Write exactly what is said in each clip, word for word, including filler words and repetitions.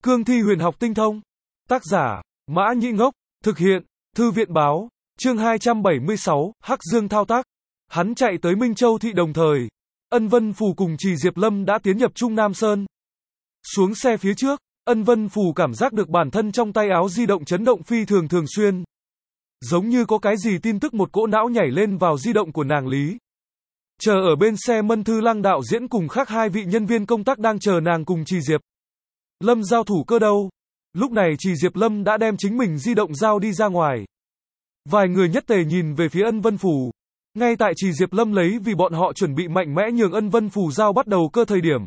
Cương thi huyền học tinh thông. Tác giả, Mã Nhĩ Ngốc. Thực hiện, Thư viện báo. Chương hai trăm bảy mươi sáu, Hắc Dương thao tác. Hắn chạy tới Minh Châu thị đồng thời. Ân Vân Phù cùng Trì Diệp Lâm đã tiến nhập Trung Nam Sơn. Xuống xe phía trước, Ân Vân Phù cảm giác được bản thân trong tay áo di động chấn động phi thường thường xuyên. Giống như có cái gì tin tức một cỗ não nhảy lên vào di động của nàng Lý. Chờ ở bên xe Mân Thư Lăng đạo diễn cùng khác hai vị nhân viên công tác đang chờ nàng cùng Trì Diệp Lâm giao thủ cơ đâu. Lúc này Trì Diệp Lâm đã đem chính mình di động giao đi ra ngoài. Vài người nhất tề nhìn về phía Ân Vân Phù. Ngay tại Trì Diệp Lâm lấy vì bọn họ chuẩn bị mạnh mẽ nhường Ân Vân Phù giao bắt đầu cơ thời điểm.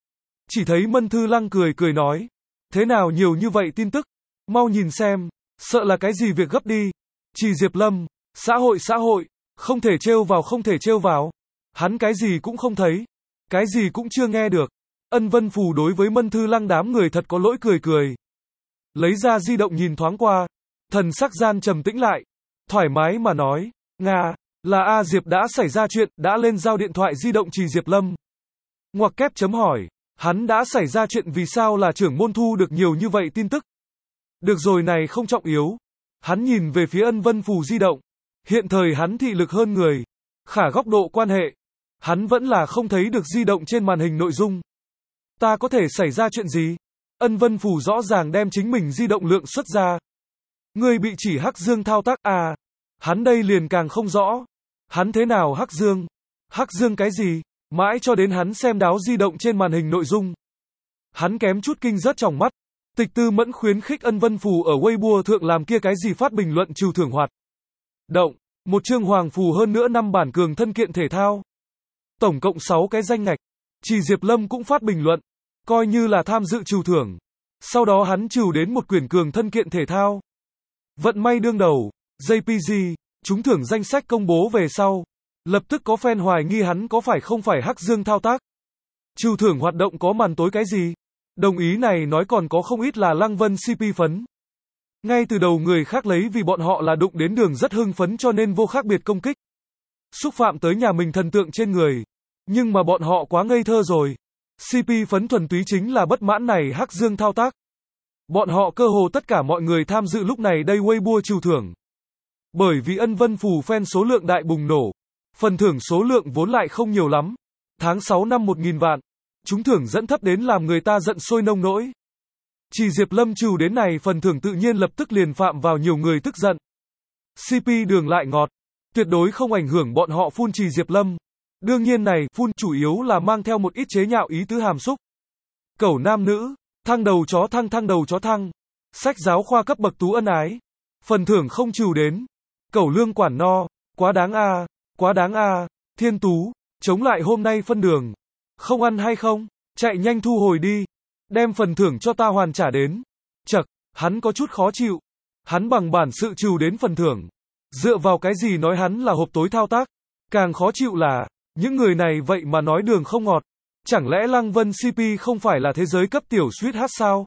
Chỉ thấy Mân Thư Lăng cười cười nói. Thế nào nhiều như vậy tin tức? Mau nhìn xem, sợ là cái gì việc gấp đi. Trì Diệp Lâm, xã hội xã hội, không thể trêu vào không thể trêu vào. Hắn cái gì cũng không thấy, cái gì cũng chưa nghe được. Ân Vân Phù đối với Mân Thư Lăng đám người thật có lỗi cười cười. Lấy ra di động nhìn thoáng qua, thần sắc gian trầm tĩnh lại, thoải mái mà nói, Nga, là A Diệp đã xảy ra chuyện, đã lên giao điện thoại di động Trì Diệp Lâm. Ngoặc kép chấm hỏi, hắn đã xảy ra chuyện vì sao là trưởng môn thu được nhiều như vậy tin tức. Được rồi này không trọng yếu. Hắn nhìn về phía Ân Vân Phù di động. Hiện thời hắn thị lực hơn người. Khả góc độ quan hệ. Hắn vẫn là không thấy được di động trên màn hình nội dung. Ta có thể xảy ra chuyện gì? Ân Vân Phù rõ ràng đem chính mình di động lượng xuất ra. Người bị chỉ Hắc Dương thao tác à? Hắn đây liền càng không rõ. Hắn thế nào Hắc Dương? Hắc Dương cái gì? Mãi cho đến hắn xem đáo di động trên màn hình nội dung. Hắn kém chút kinh rớt trong mắt. Tịch Tư Mẫn khuyến khích Ân Vân Phù ở Weibo thượng làm kia cái gì phát bình luận trừ thưởng hoạt động. Một chương hoàng phù hơn nữa năm bản cường thân kiện thể thao. Tổng cộng sáu cái danh ngạch. Trì Diệp Lâm cũng phát bình luận. Coi như là tham dự trừ thưởng. Sau đó hắn trừ đến một quyển cường thân kiện thể thao. Vận may đương đầu. jê pê giê. Trúng thưởng danh sách công bố về sau. Lập tức có fan hoài nghi hắn có phải không phải Hắc Dương thao tác. Trừ thưởng hoạt động có màn tối cái gì? Đồng ý này nói còn có không ít là Lăng Vân xê pê phấn. Ngay từ đầu người khác lấy vì bọn họ là đụng đến đường rất hưng phấn cho nên vô khác biệt công kích. Xúc phạm tới nhà mình thần tượng trên người. Nhưng mà bọn họ quá ngây thơ rồi. xê pê phấn thuần túy chính là bất mãn này Hắc Dương thao tác. Bọn họ cơ hồ tất cả mọi người tham dự lúc này đây Weibo trừ thưởng. Bởi vì Ân Vân Phù fan số lượng đại bùng nổ. Phần thưởng số lượng vốn lại không nhiều lắm. Tháng sáu năm một nghìn vạn. Chúng thưởng dẫn thấp đến làm người ta giận sôi nông nỗi. Trì Diệp Lâm trừ đến này phần thưởng tự nhiên lập tức liền phạm vào nhiều người tức giận. xê pê đường lại ngọt. Tuyệt đối không ảnh hưởng bọn họ phun Trì Diệp Lâm. Đương nhiên này phun chủ yếu là mang theo một ít chế nhạo ý tứ hàm xúc. Cẩu nam nữ. Thăng đầu chó thăng thăng đầu chó thăng. Sách giáo khoa cấp bậc tú ân ái. Phần thưởng không trừ đến. Cẩu lương quản no. Quá đáng a à, quá đáng a à. Thiên tú. Chống lại hôm nay phân đường. Không ăn hay không? Chạy nhanh thu hồi đi. Đem phần thưởng cho ta hoàn trả đến. Chậc, hắn có chút khó chịu. Hắn bằng bản sự trừ đến phần thưởng. Dựa vào cái gì nói hắn là hộp tối thao tác. Càng khó chịu là, những người này vậy mà nói đường không ngọt. Chẳng lẽ Lăng Vân xê pê không phải là thế giới cấp tiểu sweet hát sao?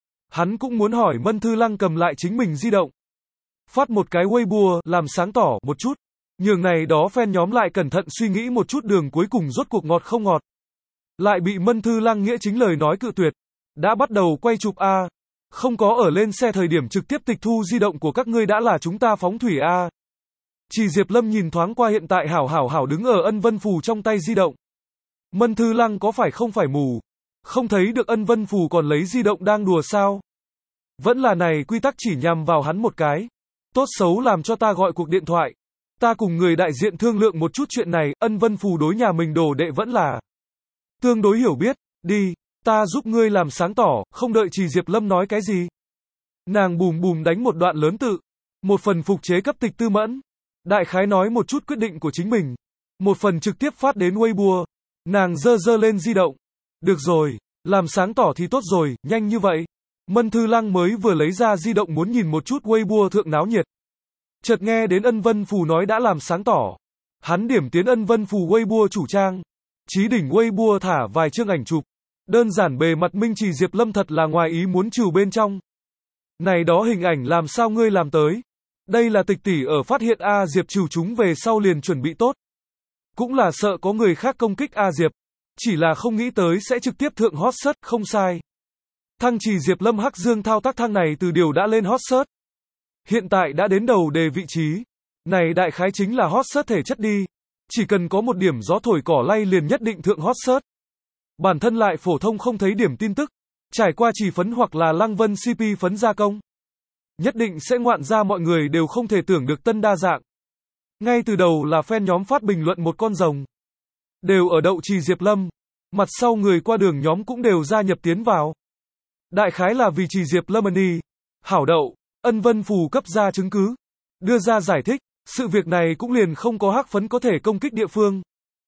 Hắn cũng muốn hỏi Mân Thư Lăng cầm lại chính mình di động. Phát một cái Weibo làm sáng tỏ một chút. Nhường này đó fan nhóm lại cẩn thận suy nghĩ một chút đường cuối cùng rốt cuộc ngọt không ngọt. Lại bị Mân Thư Lăng nghĩa chính lời nói cự tuyệt. Đã bắt đầu quay chụp a, không có ở lên xe thời điểm trực tiếp tịch thu di động của các ngươi đã là chúng ta phóng thủy a. Trì Diệp Lâm nhìn thoáng qua hiện tại hảo hảo hảo đứng ở Ân Vân Phù trong tay di động. Mân Thư Lăng có phải không phải mù, không thấy được Ân Vân Phù còn lấy di động đang đùa sao? Vẫn là này quy tắc chỉ nhằm vào hắn một cái. Tốt xấu làm cho ta gọi cuộc điện thoại. Ta cùng người đại diện thương lượng một chút chuyện này. Ân Vân Phù đối nhà mình đồ đệ vẫn là tương đối hiểu biết. Đi, ta giúp ngươi làm sáng tỏ. Không đợi Trì Diệp Lâm nói cái gì. Nàng bùm bùm đánh một đoạn lớn tự. Một phần phục chế cấp Tịch Tư Mẫn. Đại khái nói một chút quyết định của chính mình. Một phần trực tiếp phát đến Weibo. Nàng dơ dơ lên di động. Được rồi, làm sáng tỏ thì tốt rồi, nhanh như vậy. Mân Thư Lăng mới vừa lấy ra di động muốn nhìn một chút Weibo thượng náo nhiệt. Chợt nghe đến Ân Vân Phù nói đã làm sáng tỏ. Hắn điểm tiến Ân Vân Phù Weibo chủ trang. Chí đỉnh Weibo thả vài chương ảnh chụp. Đơn giản bề mặt minh Trì Diệp Lâm thật là ngoài ý muốn trừ bên trong. Này đó hình ảnh làm sao ngươi làm tới? Đây là tịch tỷ ở phát hiện A Diệp trừ chúng về sau liền chuẩn bị tốt. Cũng là sợ có người khác công kích A Diệp. Chỉ là không nghĩ tới sẽ trực tiếp thượng hot search, không sai. Thăng trì Diệp Lâm Hắc Dương thao tác thăng này từ điều đã lên hot search. Hiện tại đã đến đầu đề vị trí. Này đại khái chính là hot search thể chất đi. Chỉ cần có một điểm gió thổi cỏ lay liền nhất định thượng hot search. Bản thân lại phổ thông không thấy điểm tin tức. Trải qua trì phấn hoặc là Lăng Vân xê pê phấn gia công. Nhất định sẽ ngoạn ra mọi người đều không thể tưởng được tân đa dạng. Ngay từ đầu là fan nhóm phát bình luận một con rồng. Đều ở đậu trì Diệp Lâm. Mặt sau người qua đường nhóm cũng đều gia nhập tiến vào. Đại khái là vì trì Diệp Lâm ân hảo đậu, Ân Vân Phù cấp ra chứng cứ. Đưa ra giải thích, sự việc này cũng liền không có hắc phấn có thể công kích địa phương.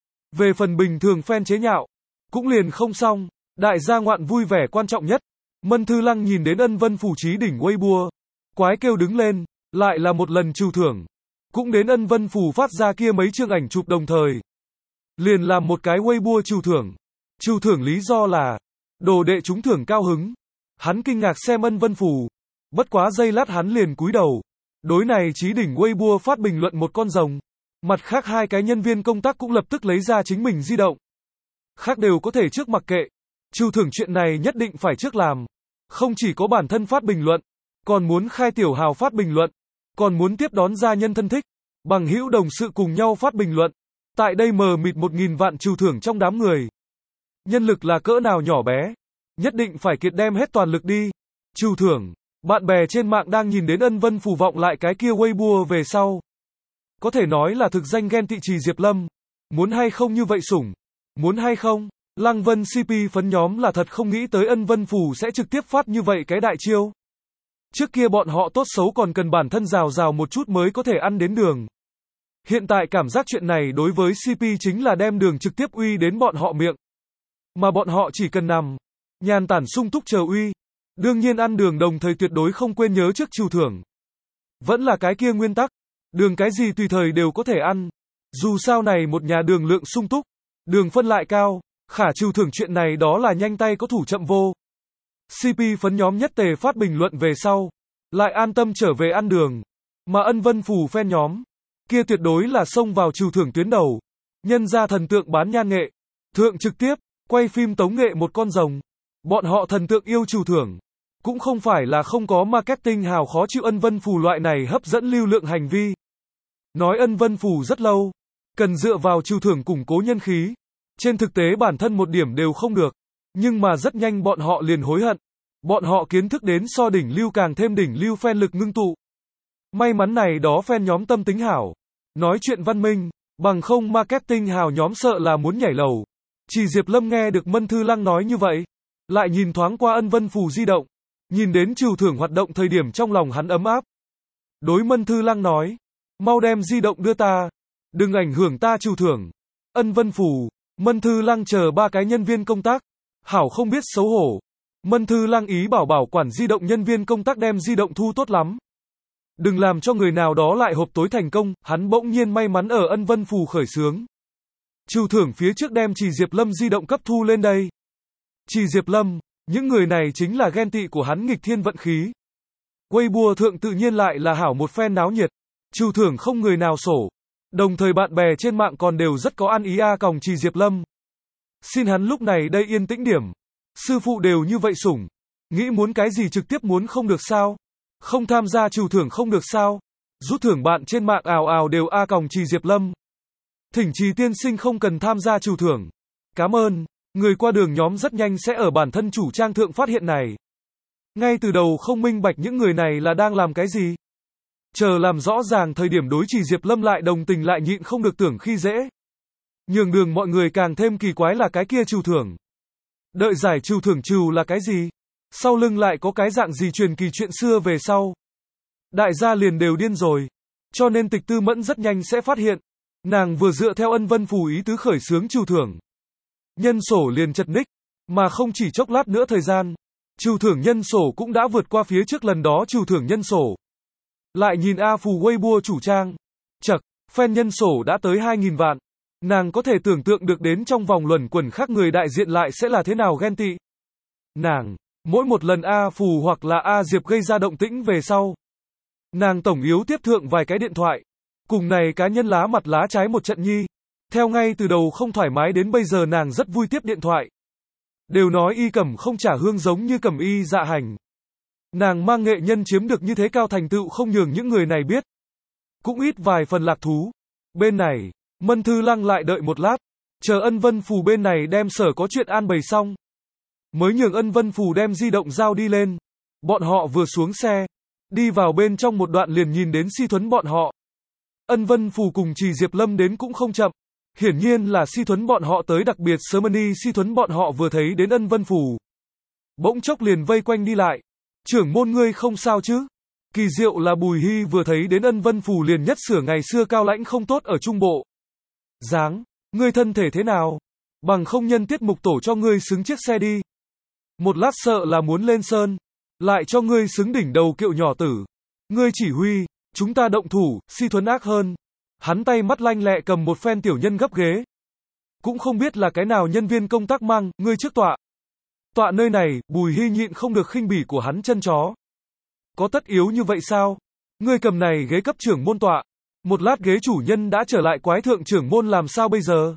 Về phần bình thường fan chế nhạo, cũng liền không xong. Đại gia ngoạn vui vẻ quan trọng nhất. Mân Thư Lăng nhìn đến Ân Vân Phù trí đỉnh Weibo. Quái kêu đứng lên, lại là một lần trừ thưởng. Cũng đến Ân Vân Phù phát ra kia mấy chương ảnh chụp đồng thời. Liền làm một cái Weibo trừ thưởng. Trừ thưởng lý do là, đồ đệ trúng thưởng cao hứng. Hắn kinh ngạc xem Ân Vân Phù. Bất quá giây lát hắn liền cúi đầu. Đối này trí đỉnh Weibo phát bình luận một con rồng. Mặt khác hai cái nhân viên công tác cũng lập tức lấy ra chính mình di động. Khác đều có thể trước mặc kệ. Trừ thưởng chuyện này nhất định phải trước làm. Không chỉ có bản thân phát bình luận, còn muốn khai tiểu hào phát bình luận, còn muốn tiếp đón gia nhân thân thích, bằng hữu đồng sự cùng nhau phát bình luận. Tại đây mờ mịt một nghìn vạn trừ thưởng trong đám người. Nhân lực là cỡ nào nhỏ bé, nhất định phải kiệt đem hết toàn lực đi. Trừ thưởng, bạn bè trên mạng đang nhìn đến Ân Vân Phù vọng lại cái kia Weibo về sau. Có thể nói là thực danh ghen tị trì Diệp Lâm. Muốn hay không như vậy sủng? Muốn hay không? Lăng Vân xê pê phấn nhóm là thật không nghĩ tới Ân Vân Phù sẽ trực tiếp phát như vậy cái đại chiêu. Trước kia bọn họ tốt xấu còn cần bản thân rào rào một chút mới có thể ăn đến đường. Hiện tại cảm giác chuyện này đối với xê pê chính là đem đường trực tiếp uy đến bọn họ miệng. Mà bọn họ chỉ cần nằm, nhàn tản sung túc chờ uy. Đương nhiên ăn đường đồng thời tuyệt đối không quên nhớ trước trừ thưởng. Vẫn là cái kia nguyên tắc, đường cái gì tùy thời đều có thể ăn. Dù sao này một nhà đường lượng sung túc, đường phân lại cao, khả trừ thưởng chuyện này đó là nhanh tay có thủ chậm vô. xê pê phấn nhóm nhất tề phát bình luận về sau, lại an tâm trở về ăn đường. Mà Ân Vân Phù fan nhóm, kia tuyệt đối là xông vào trừ thưởng tuyến đầu. Nhân ra thần tượng bán nhan nghệ, thượng trực tiếp, quay phim tống nghệ một con rồng. Bọn họ thần tượng yêu trừ thưởng. Cũng không phải là không có marketing hào khó chịu Ân Vân Phù loại này hấp dẫn lưu lượng hành vi. Nói Ân Vân Phù rất lâu, cần dựa vào trừ thưởng củng cố nhân khí. Trên thực tế bản thân một điểm đều không được. Nhưng mà rất nhanh bọn họ liền hối hận. Bọn họ kiến thức đến so đỉnh lưu càng thêm đỉnh lưu fan lực ngưng tụ. May mắn này đó fan nhóm tâm tính hảo. Nói chuyện văn minh, bằng không marketing hào nhóm sợ là muốn nhảy lầu. Chỉ Diệp Lâm nghe được Mân Thư Lăng nói như vậy. Lại nhìn thoáng qua Ân Vân Phù di động. Nhìn đến trừ thưởng hoạt động thời điểm trong lòng hắn ấm áp. Đối Mân Thư Lăng nói. Mau đem di động đưa ta. Đừng ảnh hưởng ta trừ thưởng. Ân Vân Phù, Mân Thư Lăng chờ ba cái nhân viên công tác. Hảo không biết xấu hổ. Mân Thư Lăng ý bảo bảo quản di động nhân viên công tác đem di động thu tốt lắm. Đừng làm cho người nào đó lại hộp tối thành công. Hắn bỗng nhiên may mắn ở Ân Vân Phù khởi xướng. Trừ thưởng phía trước đem Trì Diệp Lâm di động cấp thu lên đây. Trì Diệp Lâm, những người này chính là ghen tị của hắn nghịch thiên vận khí. Weibo thượng tự nhiên lại là hảo một phen náo nhiệt. Trừ thưởng không người nào sổ. Đồng thời bạn bè trên mạng còn đều rất có ăn ý a còng Trì Diệp Lâm. Xin hắn lúc này đây yên tĩnh điểm. Sư phụ đều như vậy sủng. Nghĩ muốn cái gì trực tiếp muốn không được sao? Không tham gia trừ thưởng không được sao? Rút thưởng bạn trên mạng ào ào đều a còng Trì Diệp Lâm. Thỉnh Trì tiên sinh không cần tham gia trừ thưởng. Cảm ơn. Người qua đường nhóm rất nhanh sẽ ở bản thân chủ trang thượng phát hiện này. Ngay từ đầu không minh bạch những người này là đang làm cái gì. Chờ làm rõ ràng thời điểm đối Trì Diệp Lâm lại đồng tình lại nhịn không được tưởng khi dễ. Nhường đường mọi người càng thêm kỳ quái là cái kia trừ thưởng. Đợi giải trừ thưởng trừ là cái gì? Sau lưng lại có cái dạng gì truyền kỳ chuyện xưa về sau? Đại gia liền đều điên rồi. Cho nên Tịch Tư Mẫn rất nhanh sẽ phát hiện. Nàng vừa dựa theo Ân Vân Phù ý tứ khởi xướng trừ thưởng. Nhân sổ liền chật ních. Mà không chỉ chốc lát nữa thời gian. Trừ thưởng nhân sổ cũng đã vượt qua phía trước lần đó trừ thưởng nhân sổ. Lại nhìn A Phù Weibo chủ trang. Chật, fan nhân sổ đã tới hai nghìn vạn. Nàng có thể tưởng tượng được đến trong vòng luẩn quẩn khác người đại diện lại sẽ là thế nào ghen tị. Nàng, mỗi một lần A Phù hoặc là A Diệp gây ra động tĩnh về sau. Nàng tổng yếu tiếp thượng vài cái điện thoại. Cùng này cá nhân lá mặt lá trái một trận nhi. Theo ngay từ đầu không thoải mái đến bây giờ nàng rất vui tiếp điện thoại. Đều nói y cẩm không trả hương giống như cẩm y dạ hành. Nàng mang nghệ nhân chiếm được như thế cao thành tựu không nhường những người này biết. Cũng ít vài phần lạc thú. Bên này, Mân Thư Lăng lại đợi một lát. Chờ Ân Vân Phù bên này đem sở có chuyện an bày xong. Mới nhường Ân Vân Phù đem di động giao đi lên. Bọn họ vừa xuống xe. Đi vào bên trong một đoạn liền nhìn đến Si Thuấn bọn họ. Ân Vân Phù cùng Trì Diệp Lâm đến cũng không chậm. Hiển nhiên là Si Thuấn bọn họ tới đặc biệt sớm. Đi Si Thuấn bọn họ vừa thấy đến Ân Vân Phù, bỗng chốc liền vây quanh đi lại. Trưởng môn ngươi không sao chứ? Kỳ diệu là Bùi Hy vừa thấy đến Ân Vân Phù liền nhất sửa ngày xưa cao lãnh không tốt ở Trung Bộ. Dáng, ngươi thân thể thế nào? Bằng không nhân tiết mục tổ cho ngươi xứng chiếc xe đi. Một lát sợ là muốn lên sơn. Lại cho ngươi xứng đỉnh đầu kiệu nhỏ tử. Ngươi chỉ huy, chúng ta động thủ. Si Thuấn ác hơn. Hắn tay mắt lanh lẹ cầm một phen tiểu nhân gấp ghế. Cũng không biết là cái nào nhân viên công tác mang, ngươi trước tọa. Tọa nơi này, Bùi Hy nhịn không được khinh bỉ của hắn chân chó. Có tất yếu như vậy sao? Ngươi cầm này ghế cấp trưởng môn tọa. Một lát ghế chủ nhân đã trở lại quái thượng trưởng môn làm sao bây giờ?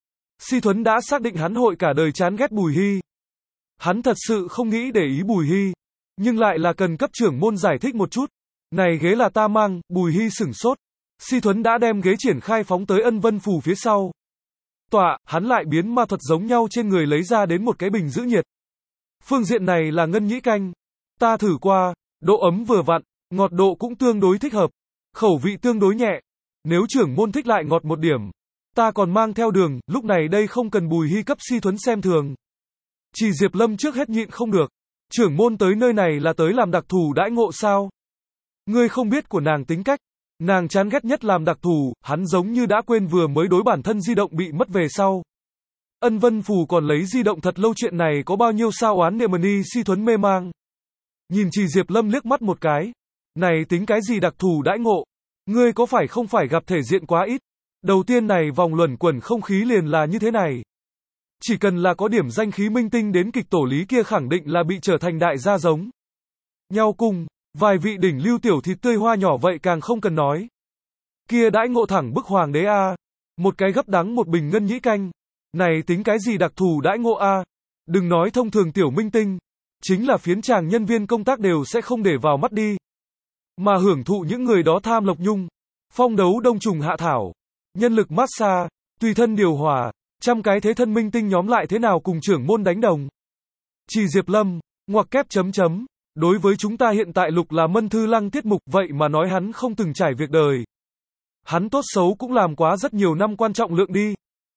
Si Thuấn đã xác định hắn hội cả đời chán ghét Bùi Hy. Hắn thật sự không nghĩ để ý Bùi Hy. Nhưng lại là cần cấp trưởng môn giải thích một chút. Này ghế là ta mang, Bùi Hy sửng sốt. Si Thuấn đã đem ghế triển khai phóng tới Ân Vân Phù phía sau. Tọa, hắn lại biến ma thuật giống nhau trên người lấy ra đến một cái bình giữ nhiệt. Phương diện này là ngân nhĩ canh. Ta thử qua, độ ấm vừa vặn, ngọt độ cũng tương đối thích hợp. Khẩu vị tương đối nhẹ. Nếu trưởng môn thích lại ngọt một điểm. Ta còn mang theo đường, lúc này đây không cần Bùi Hy cấp Si Thuấn xem thường. Chỉ Diệp Lâm trước hết nhịn không được. Trưởng môn tới nơi này là tới làm đặc thù đãi ngộ sao? Ngươi không biết của nàng tính cách. Nàng chán ghét nhất làm đặc thù, hắn giống như đã quên vừa mới đối bản thân di động bị mất về sau. Ân Vân Phù còn lấy di động thật lâu chuyện này có bao nhiêu sao oán niệm đi. Si Thuấn mê mang. Nhìn Chỉ Diệp Lâm liếc mắt một cái. Này tính cái gì đặc thù đãi ngộ? Ngươi có phải không phải gặp thể diện quá ít? Đầu tiên này vòng luẩn quẩn không khí liền là như thế này. Chỉ cần là có điểm danh khí minh tinh đến kịch tổ lý kia khẳng định là bị trở thành đại gia giống. Nhau cùng, vài vị đỉnh lưu tiểu thịt tươi hoa nhỏ vậy càng không cần nói. Kia đãi ngộ thẳng bức hoàng đế a, một cái gấp đắng một bình ngân nhĩ canh. Này tính cái gì đặc thù đãi ngộ a? Đừng nói thông thường tiểu minh tinh, chính là phiến tràng nhân viên công tác đều sẽ không để vào mắt đi. Mà hưởng thụ những người đó tham lộc nhung, phong đấu đông trùng hạ thảo, nhân lực massage, tùy thân điều hòa, trăm cái thế thân minh tinh nhóm lại thế nào cùng trưởng môn đánh đồng. Chỉ Diệp Lâm, ngoặc kép chấm chấm, đối với chúng ta hiện tại lục là Mân Thư Lăng tiết mục vậy mà nói hắn không từng trải việc đời. Hắn tốt xấu cũng làm quá rất nhiều năm quan trọng lượng đi.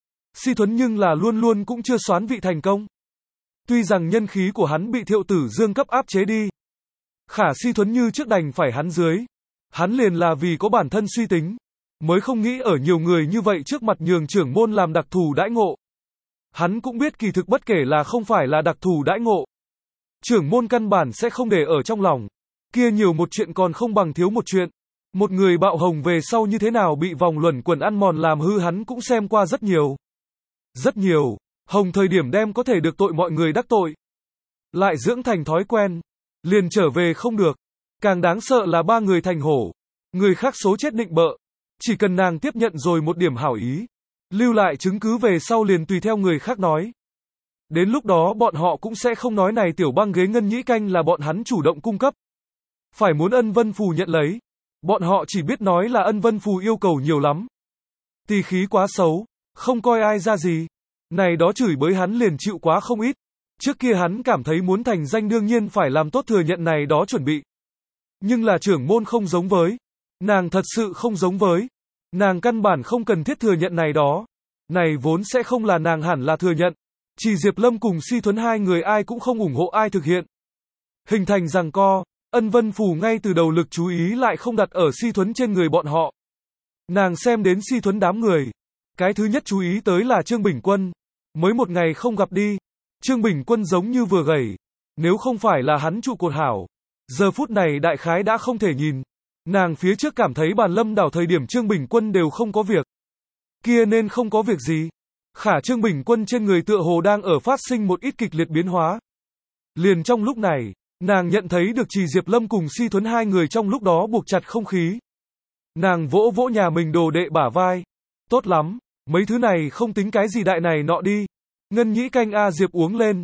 Si Thuấn nhưng là luôn luôn cũng chưa soán vị thành công. Tuy rằng nhân khí của hắn bị Thiệu Tử Dương cấp áp chế đi. Khả Si Thuấn như trước đành phải hắn dưới. Hắn liền là vì có bản thân suy tính. Mới không nghĩ ở nhiều người như vậy trước mặt nhường trưởng môn làm đặc thù đãi ngộ. Hắn cũng biết kỳ thực bất kể là không phải là đặc thù đãi ngộ. Trưởng môn căn bản sẽ không để ở trong lòng. Kia nhiều một chuyện còn không bằng thiếu một chuyện. Một người bạo hồng về sau như thế nào bị vòng luẩn quẩn ăn mòn làm hư hắn cũng xem qua rất nhiều. Rất nhiều. Hồng thời điểm đem có thể được tội mọi người đắc tội. Lại dưỡng thành thói quen. Liền trở về không được. Càng đáng sợ là ba người thành hổ. Người khác số chết định bợ. Chỉ cần nàng tiếp nhận rồi một điểm hảo ý. Lưu lại chứng cứ về sau liền tùy theo người khác nói. Đến lúc đó bọn họ cũng sẽ không nói này tiểu băng ghế ngân nhĩ canh là bọn hắn chủ động cung cấp. Phải muốn Ân Vân Phù nhận lấy. Bọn họ chỉ biết nói là Ân Vân Phù yêu cầu nhiều lắm. Tỳ khí quá xấu. Không coi ai ra gì. Này đó chửi bới hắn liền chịu quá không ít. Trước kia hắn cảm thấy muốn thành danh đương nhiên phải làm tốt thừa nhận này đó chuẩn bị. Nhưng là trưởng môn không giống với. Nàng thật sự không giống với. Nàng căn bản không cần thiết thừa nhận này đó. Này vốn sẽ không là nàng hẳn là thừa nhận. Chỉ Diệp Lâm cùng Si Thuấn hai người ai cũng không ủng hộ ai thực hiện. Hình thành giằng co, Ân Vân Phù ngay từ đầu lực chú ý lại không đặt ở Si Thuấn trên người bọn họ. Nàng xem đến Si Thuấn đám người. Cái thứ nhất chú ý tới là Trương Bình Quân. Mới một ngày không gặp đi. Trương Bình Quân giống như vừa gầy. Nếu không phải là hắn trụ cột hảo. Giờ phút này đại khái đã không thể nhìn. Nàng phía trước cảm thấy bàn lâm đảo thời điểm Trương Bình Quân đều không có việc. Kia nên không có việc gì. Khả Trương Bình Quân trên người tựa hồ đang ở phát sinh một ít kịch liệt biến hóa. Liền trong lúc này, nàng nhận thấy được Chỉ Diệp Lâm cùng Si Thuấn hai người trong lúc đó buộc chặt không khí. Nàng vỗ vỗ nhà mình đồ đệ bả vai. Tốt lắm, mấy thứ này không tính cái gì đại này nọ đi. Ngân nhĩ canh A Diệp uống lên.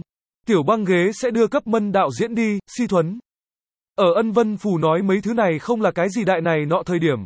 Tiểu băng ghế sẽ đưa cấp mân đạo diễn đi, Si Thuấn. Ở Ân Vân Phù nói mấy thứ này không là cái gì đại này nọ thời điểm.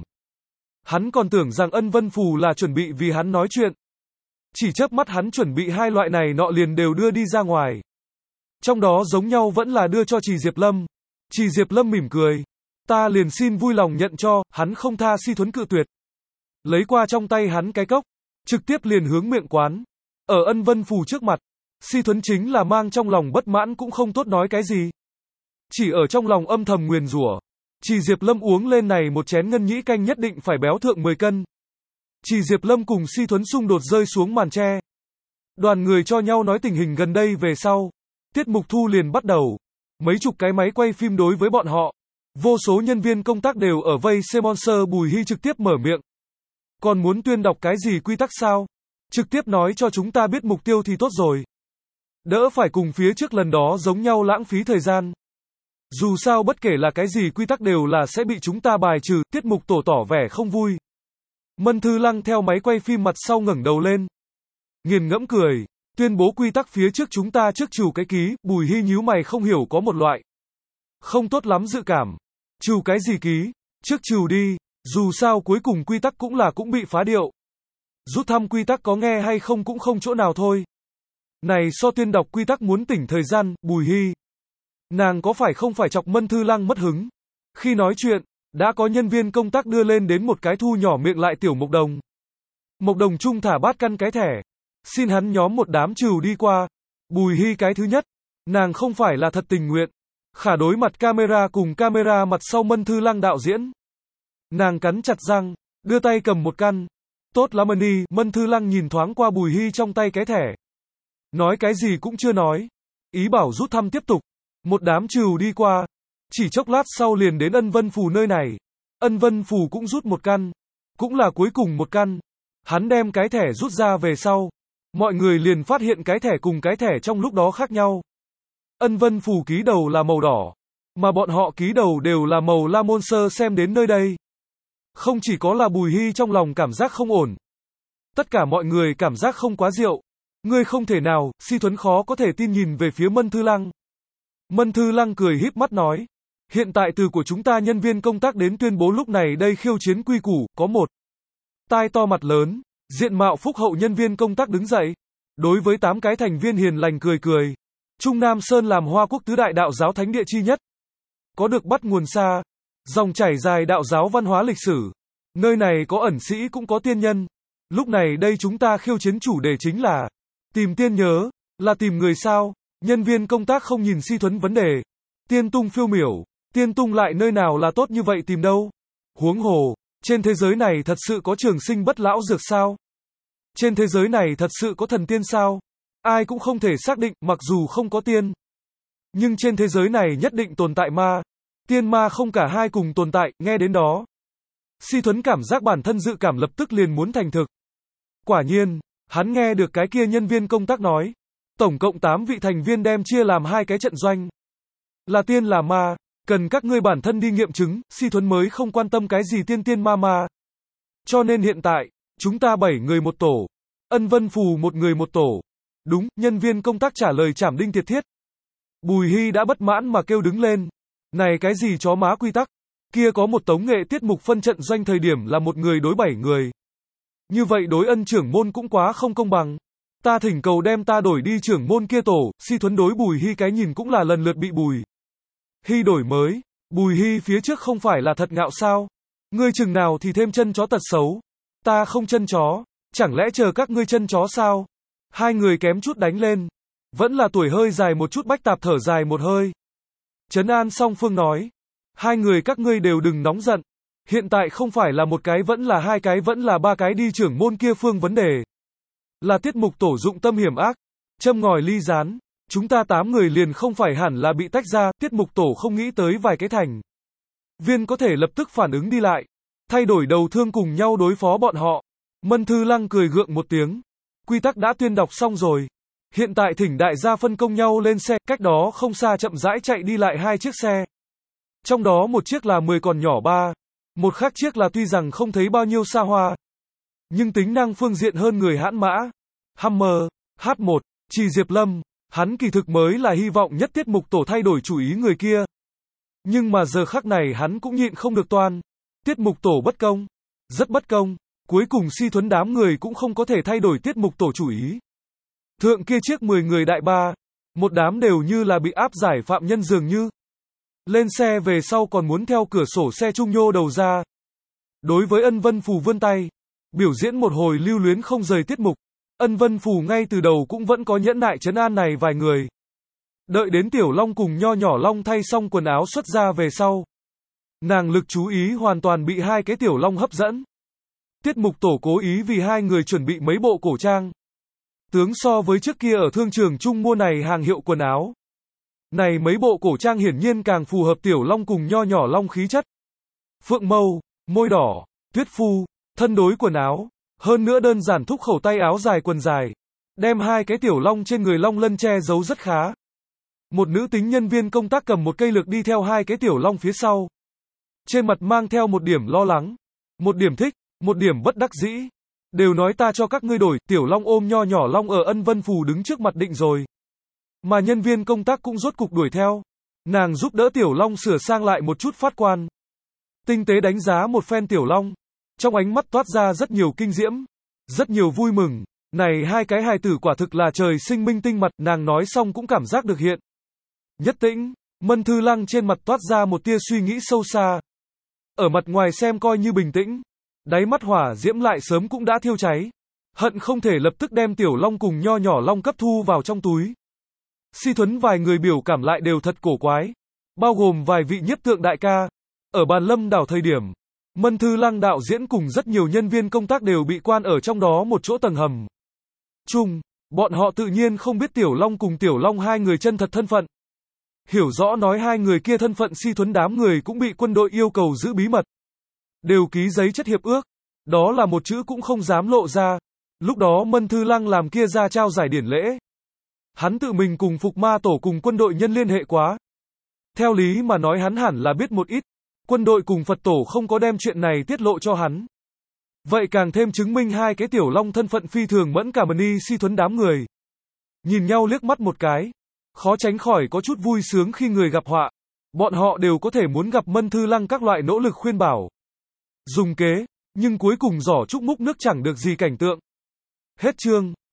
Hắn còn tưởng rằng Ân Vân Phù là chuẩn bị vì hắn nói chuyện. Chỉ chớp mắt hắn chuẩn bị hai loại này nọ liền đều đưa đi ra ngoài. Trong đó giống nhau vẫn là đưa cho Trì Diệp Lâm. Trì Diệp Lâm mỉm cười. Ta liền xin vui lòng nhận cho, hắn không tha Si Thuấn cự tuyệt. Lấy qua trong tay hắn cái cốc, trực tiếp liền hướng miệng quán. Ở Ân Vân Phù trước mặt, Si Thuấn chính là mang trong lòng bất mãn cũng không tốt nói cái gì. Chỉ ở trong lòng âm thầm nguyền rủa. Trì Diệp Lâm uống lên này một chén ngân nhĩ canh nhất định phải béo thượng mười cân. Trì Diệp Lâm cùng Si Thuấn xung đột rơi xuống màn tre. Đoàn người cho nhau nói tình hình gần đây về sau. Tiết mục thu liền bắt đầu. Mấy chục cái máy quay phim đối với bọn họ. Vô số nhân viên công tác đều ở vây sponsor. Bùi Hy trực tiếp mở miệng. Còn muốn tuyên đọc cái gì quy tắc sao? Trực tiếp nói cho chúng ta biết mục tiêu thì tốt rồi. Đỡ phải cùng phía trước lần đó giống nhau lãng phí thời gian. Dù sao bất kể là cái gì quy tắc đều là sẽ bị chúng ta bài trừ, tiết mục tổ tỏ vẻ không vui. Mân Thư Lăng theo máy quay phim mặt sau ngẩng đầu lên. Nghiền ngẫm cười, tuyên bố quy tắc phía trước chúng ta trước trừ cái ký, Bùi Hy nhíu mày không hiểu có một loại. Không tốt lắm dự cảm. Trừ cái gì ký, trước trừ đi, dù sao cuối cùng quy tắc cũng là cũng bị phá điệu. Rút thăm quy tắc có nghe hay không cũng không chỗ nào thôi. Này so tuyên đọc quy tắc muốn tỉnh thời gian, Bùi Hy. Nàng có phải không phải chọc Mân Thư Lăng mất hứng? Khi nói chuyện, đã có nhân viên công tác đưa lên đến một cái thu nhỏ miệng lại Tiểu Mộc Đồng. Mộc Đồng trung thả bát căn cái thẻ. Xin hắn nhóm một đám trừ đi qua. Bùi Hy cái thứ nhất. Nàng không phải là thật tình nguyện. Khả đối mặt camera cùng camera mặt sau Mân Thư Lăng đạo diễn. Nàng cắn chặt răng, đưa tay cầm một căn. Tốt lắm đi, Mân Thư Lăng nhìn thoáng qua Bùi Hy trong tay cái thẻ. Nói cái gì cũng chưa nói. Ý bảo rút thăm tiếp tục. Một đám trừ đi qua. Chỉ chốc lát sau liền đến Ân Vân Phù nơi này. Ân Vân Phù cũng rút một căn. Cũng là cuối cùng một căn. Hắn đem cái thẻ rút ra về sau. Mọi người liền phát hiện cái thẻ cùng cái thẻ trong lúc đó khác nhau. Ân Vân Phù ký đầu là màu đỏ. Mà bọn họ ký đầu đều là màu La Môn Sơ xem đến nơi đây. Không chỉ có là Bùi Hy trong lòng cảm giác không ổn. Tất cả mọi người cảm giác không quá diệu. Ngươi không thể nào, Si Thuấn khó có thể tin nhìn về phía Mân Thư Lăng. Mân Thư Lăng cười híp mắt nói. Hiện tại từ của chúng ta nhân viên công tác đến tuyên bố lúc này đây khiêu chiến quy củ, có một. Tai to mặt lớn, diện mạo phúc hậu nhân viên công tác đứng dậy. Đối với tám cái thành viên hiền lành cười cười. Trung Nam Sơn làm Hoa Quốc tứ đại đạo giáo thánh địa chi nhất. Có được bắt nguồn xa. Dòng chảy dài đạo giáo văn hóa lịch sử. Nơi này có ẩn sĩ cũng có tiên nhân. Lúc này đây chúng ta khiêu chiến chủ đề chính là tìm tiên nhớ, là tìm người sao? Nhân viên công tác không nhìn Si Thuấn vấn đề. Tiên tung phiêu miểu, tiên tung lại nơi nào là tốt như vậy tìm đâu? Huống hồ, trên thế giới này thật sự có trường sinh bất lão dược sao? Trên thế giới này thật sự có thần tiên sao? Ai cũng không thể xác định, mặc dù không có tiên. Nhưng trên thế giới này nhất định tồn tại ma. Tiên ma không cả hai cùng tồn tại, nghe đến đó. Si Thuấn cảm giác bản thân dự cảm lập tức liền muốn thành thực. Quả nhiên, hắn nghe được cái kia nhân viên công tác nói. Tổng cộng tám vị thành viên đem chia làm hai cái trận doanh. Là tiên là ma, cần các ngươi bản thân đi nghiệm chứng, Si Thuấn mới không quan tâm cái gì tiên tiên ma ma. Cho nên hiện tại, chúng ta bảy người một tổ. Ân Vân Phù một người một tổ. Đúng, nhân viên công tác trả lời chảm đinh tiệt thiết. Bùi Hy đã bất mãn mà kêu đứng lên. Này cái gì chó má quy tắc? Kia có một tống nghệ tiết mục phân trận doanh thời điểm là một người đối bảy người. Như vậy đối Ân trưởng môn cũng quá không công bằng. Ta thỉnh cầu đem ta đổi đi trưởng môn kia tổ, Si Thuấn đối Bùi Hy cái nhìn cũng là lần lượt bị Bùi Hy đổi mới. Bùi Hy phía trước không phải là thật ngạo sao? Ngươi chừng nào thì thêm chân chó tật xấu. Ta không chân chó, chẳng lẽ chờ các ngươi chân chó sao? Hai người kém chút đánh lên. Vẫn là tuổi hơi dài một chút Bách Tạp thở dài một hơi. Trấn an song phương nói. Hai người các ngươi đều đừng nóng giận. Hiện tại không phải là một cái vẫn là hai cái vẫn là ba cái đi trưởng môn kia phương vấn đề. Là tiết mục tổ dụng tâm hiểm ác. Châm ngòi ly gián. Chúng ta tám người liền không phải hẳn là bị tách ra. Tiết mục tổ không nghĩ tới vài cái thành viên có thể lập tức phản ứng đi lại. Thay đổi đầu thương cùng nhau đối phó bọn họ. Mân Thư Lăng cười gượng một tiếng. Quy tắc đã tuyên đọc xong rồi. Hiện tại thỉnh đại gia phân công nhau lên xe. Cách đó không xa chậm rãi chạy đi lại hai chiếc xe. Trong đó một chiếc là mười còn nhỏ ba. Một khác chiếc là tuy rằng không thấy bao nhiêu xa hoa. Nhưng tính năng phương diện hơn người hãn mã. Hummer, H một, Trì Diệp Lâm, Hắn kỳ thực mới là hy vọng nhất tiết mục tổ thay đổi chủ ý người kia. Nhưng mà giờ khắc này hắn cũng nhịn không được toan. Tiết mục tổ bất công. Rất bất công. Cuối cùng Si Thuấn đám người cũng không có thể thay đổi tiết mục tổ chủ ý. Thượng kia chiếc mười người đại ba. Một đám đều như là bị áp giải phạm nhân dường như. Lên xe về sau còn muốn theo cửa sổ xe trung nhô đầu ra. Đối với Ân Vân Phù vươn tay. Biểu diễn một hồi lưu luyến không rời tiết mục. Ân Vân Phù ngay từ đầu cũng vẫn có nhẫn nại trấn an này vài người. Đợi đến Tiểu Long cùng Nho Nhỏ Long thay xong quần áo xuất ra về sau. Nàng lực chú ý hoàn toàn bị hai cái Tiểu Long hấp dẫn. Tiết mục tổ cố ý vì hai người chuẩn bị mấy bộ cổ trang. Tướng so với trước kia ở thương trường chung mua này hàng hiệu quần áo. Này mấy bộ cổ trang hiển nhiên càng phù hợp Tiểu Long cùng Nho Nhỏ Long khí chất. Phượng mâu, môi đỏ, tuyết phu, thân đối quần áo. Hơn nữa đơn giản thúc khẩu tay áo dài quần dài. Đem hai cái Tiểu Long trên người Long Lân che giấu rất khá. Một nữ tính nhân viên công tác cầm một cây lược đi theo hai cái Tiểu Long phía sau. Trên mặt mang theo một điểm lo lắng. Một điểm thích, một điểm bất đắc dĩ. Đều nói ta cho các ngươi đổi, Tiểu Long ôm Nho Nhỏ Long ở Ân Vân Phù đứng trước mặt định rồi. Mà nhân viên công tác cũng rốt cục đuổi theo. Nàng giúp đỡ Tiểu Long sửa sang lại một chút phát quan. Tinh tế đánh giá một phen Tiểu Long. Trong ánh mắt toát ra rất nhiều kinh diễm. Rất nhiều vui mừng. Này hai cái hài tử quả thực là trời sinh minh tinh mặt, nàng nói xong cũng cảm giác được hiện. Nhất tĩnh, Mân Thư Lăng trên mặt toát ra một tia suy nghĩ sâu xa. Ở mặt ngoài xem coi như bình tĩnh. Đáy mắt hỏa diễm lại sớm cũng đã thiêu cháy. Hận không thể lập tức đem Tiểu Long cùng Nho Nhỏ Long cấp thu vào trong túi. Si Thuấn vài người biểu cảm lại đều thật cổ quái. Bao gồm vài vị nhiếp tượng đại ca. Ở bàn lâm đảo thời điểm, Mân Thư Lăng đạo diễn cùng rất nhiều nhân viên công tác đều bị quan ở trong đó một chỗ tầng hầm. Chung, bọn họ tự nhiên không biết Tiểu Long cùng Tiểu Long hai người chân thật thân phận. Hiểu rõ nói hai người kia thân phận Si Thuấn đám người cũng bị quân đội yêu cầu giữ bí mật. Đều ký giấy chất hiệp ước. Đó là một chữ cũng không dám lộ ra. Lúc đó Mân Thư Lăng làm kia ra trao giải điển lễ. Hắn tự mình cùng Phục Ma Tổ cùng quân đội nhân liên hệ quá. Theo lý mà nói hắn hẳn là biết một ít. Quân đội cùng Phật Tổ không có đem chuyện này tiết lộ cho hắn. Vậy càng thêm chứng minh hai cái Tiểu Long thân phận phi thường mẫn cảm ni Si Thuấn đám người. Nhìn nhau liếc mắt một cái. Khó tránh khỏi có chút vui sướng khi người gặp họa. Bọn họ đều có thể muốn gặp Mân Thư Lăng các loại nỗ lực khuyên bảo. Dùng kế, nhưng cuối cùng giỏ trúc múc nước chẳng được gì cảnh tượng. Hết chương.